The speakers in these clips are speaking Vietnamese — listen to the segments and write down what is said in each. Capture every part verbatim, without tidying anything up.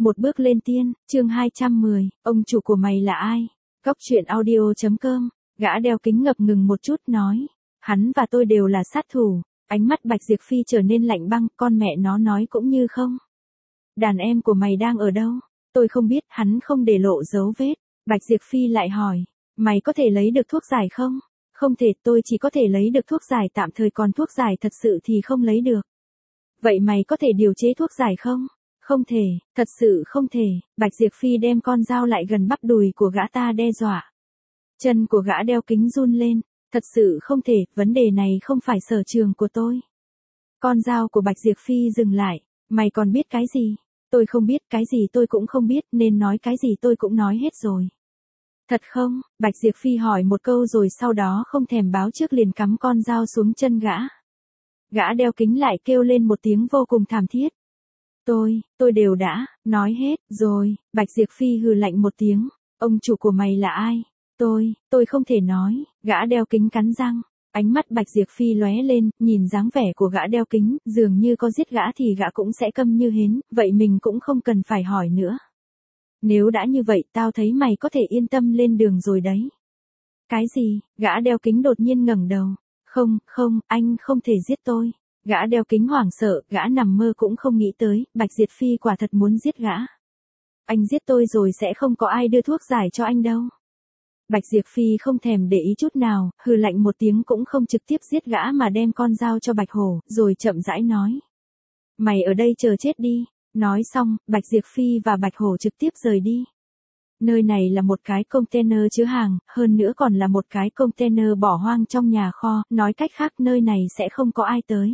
Một bước lên tiên, chương hai trăm mười, ông chủ của mày là ai? Cóc truyện audio chấm com, gã đeo kính ngập ngừng một chút nói. Hắn và tôi đều là sát thủ. Ánh mắt Bạch Diệp Phi trở nên lạnh băng, con mẹ nó nói cũng như không. Đàn em của mày đang ở đâu? Tôi không biết, hắn không để lộ dấu vết. Bạch Diệp Phi lại hỏi, mày có thể lấy được thuốc giải không? Không thể, tôi chỉ có thể lấy được thuốc giải tạm thời, còn thuốc giải thật sự thì không lấy được. Vậy mày có thể điều chế thuốc giải không? Không thể, thật sự không thể. Bạch Diệp Phi đem con dao lại gần bắp đùi của gã ta đe dọa. Chân của gã đeo kính run lên, thật sự không thể, vấn đề này không phải sở trường của tôi. Con dao của Bạch Diệp Phi dừng lại, mày còn biết cái gì? Tôi không biết, cái gì tôi cũng không biết, nên nói cái gì tôi cũng nói hết rồi. Thật không? Bạch Diệp Phi hỏi một câu rồi sau đó không thèm báo trước liền cắm con dao xuống chân gã. Gã đeo kính lại kêu lên một tiếng vô cùng thảm thiết. Tôi, tôi đều đã, nói hết, rồi. Bạch Diệp Phi hừ lạnh một tiếng, ông chủ của mày là ai? Tôi, tôi không thể nói. Gã đeo kính cắn răng, ánh mắt Bạch Diệp Phi lóe lên, nhìn dáng vẻ của gã đeo kính, dường như có giết gã thì gã cũng sẽ câm như hến, vậy mình cũng không cần phải hỏi nữa. Nếu đã như vậy, tao thấy mày có thể yên tâm lên đường rồi đấy. Cái gì? Gã đeo kính đột nhiên ngẩng đầu. Không, không, anh không thể giết tôi. Gã đeo kính hoảng sợ, gã nằm mơ cũng không nghĩ tới, Bạch Diệp Phi quả thật muốn giết gã. Anh giết tôi rồi sẽ không có ai đưa thuốc giải cho anh đâu. Bạch Diệp Phi không thèm để ý chút nào, hừ lạnh một tiếng cũng không trực tiếp giết gã mà đem con dao cho Bạch Hổ, rồi chậm rãi nói. Mày ở đây chờ chết đi. Nói xong, Bạch Diệp Phi và Bạch Hổ trực tiếp rời đi. Nơi này là một cái container chứa hàng, hơn nữa còn là một cái container bỏ hoang trong nhà kho, nói cách khác nơi này sẽ không có ai tới.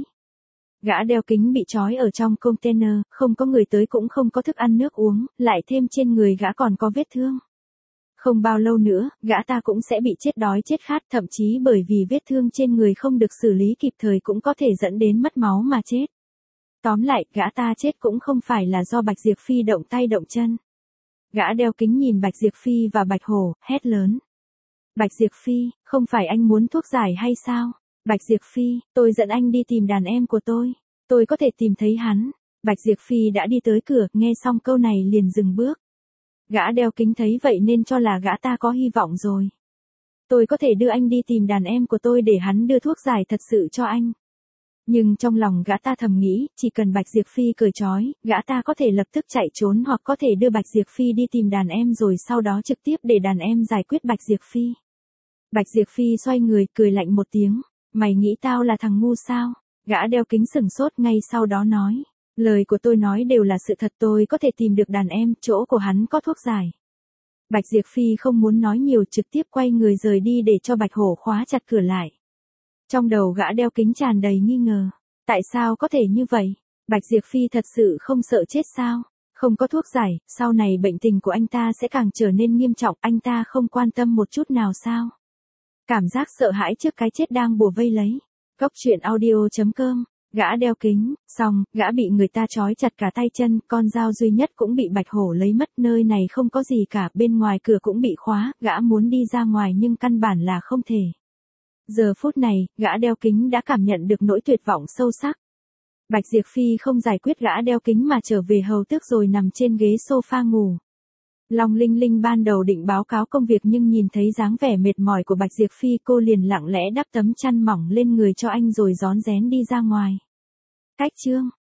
Gã đeo kính bị trói ở trong container, không có người tới cũng không có thức ăn nước uống, lại thêm trên người gã còn có vết thương. Không bao lâu nữa, gã ta cũng sẽ bị chết đói chết khát, thậm chí bởi vì vết thương trên người không được xử lý kịp thời cũng có thể dẫn đến mất máu mà chết. Tóm lại, gã ta chết cũng không phải là do Bạch Diệp Phi động tay động chân. Gã đeo kính nhìn Bạch Diệp Phi và Bạch Hổ, hét lớn. Bạch Diệp Phi, không phải anh muốn thuốc giải hay sao? Bạch Diệp Phi, tôi dẫn anh đi tìm đàn em của tôi. Tôi có thể tìm thấy hắn. Bạch Diệp Phi đã đi tới cửa, nghe xong câu này liền dừng bước. Gã đeo kính thấy vậy nên cho là gã ta có hy vọng rồi. Tôi có thể đưa anh đi tìm đàn em của tôi để hắn đưa thuốc giải thật sự cho anh. Nhưng trong lòng gã ta thầm nghĩ, chỉ cần Bạch Diệp Phi cởi trói, gã ta có thể lập tức chạy trốn hoặc có thể đưa Bạch Diệp Phi đi tìm đàn em rồi sau đó trực tiếp để đàn em giải quyết Bạch Diệp Phi. Bạch Diệp Phi xoay người, cười lạnh một tiếng. Mày nghĩ tao là thằng ngu sao? Gã đeo kính sửng sốt ngay sau đó nói. Lời của tôi nói đều là sự thật, tôi có thể tìm được đàn em, chỗ của hắn có thuốc giải. Bạch Diệp Phi không muốn nói nhiều, trực tiếp quay người rời đi để cho Bạch Hổ khóa chặt cửa lại. Trong đầu gã đeo kính tràn đầy nghi ngờ. Tại sao có thể như vậy? Bạch Diệp Phi thật sự không sợ chết sao? Không có thuốc giải, sau này bệnh tình của anh ta sẽ càng trở nên nghiêm trọng, anh ta không quan tâm một chút nào sao? Cảm giác sợ hãi trước cái chết đang bủa vây lấy. Cóc truyện audio chấm com, gã đeo kính, xong, gã bị người ta trói chặt cả tay chân, con dao duy nhất cũng bị Bạch Hổ lấy mất, nơi này không có gì cả, bên ngoài cửa cũng bị khóa, gã muốn đi ra ngoài nhưng căn bản là không thể. Giờ phút này, gã đeo kính đã cảm nhận được nỗi tuyệt vọng sâu sắc. Bạch Diệp Phi không giải quyết gã đeo kính mà trở về hầu tước rồi nằm trên ghế sofa ngủ. Long Linh Linh ban đầu định báo cáo công việc nhưng nhìn thấy dáng vẻ mệt mỏi của Bạch Diệp Phi, cô liền lặng lẽ đắp tấm chăn mỏng lên người cho anh rồi rón rén đi ra ngoài. Cách chương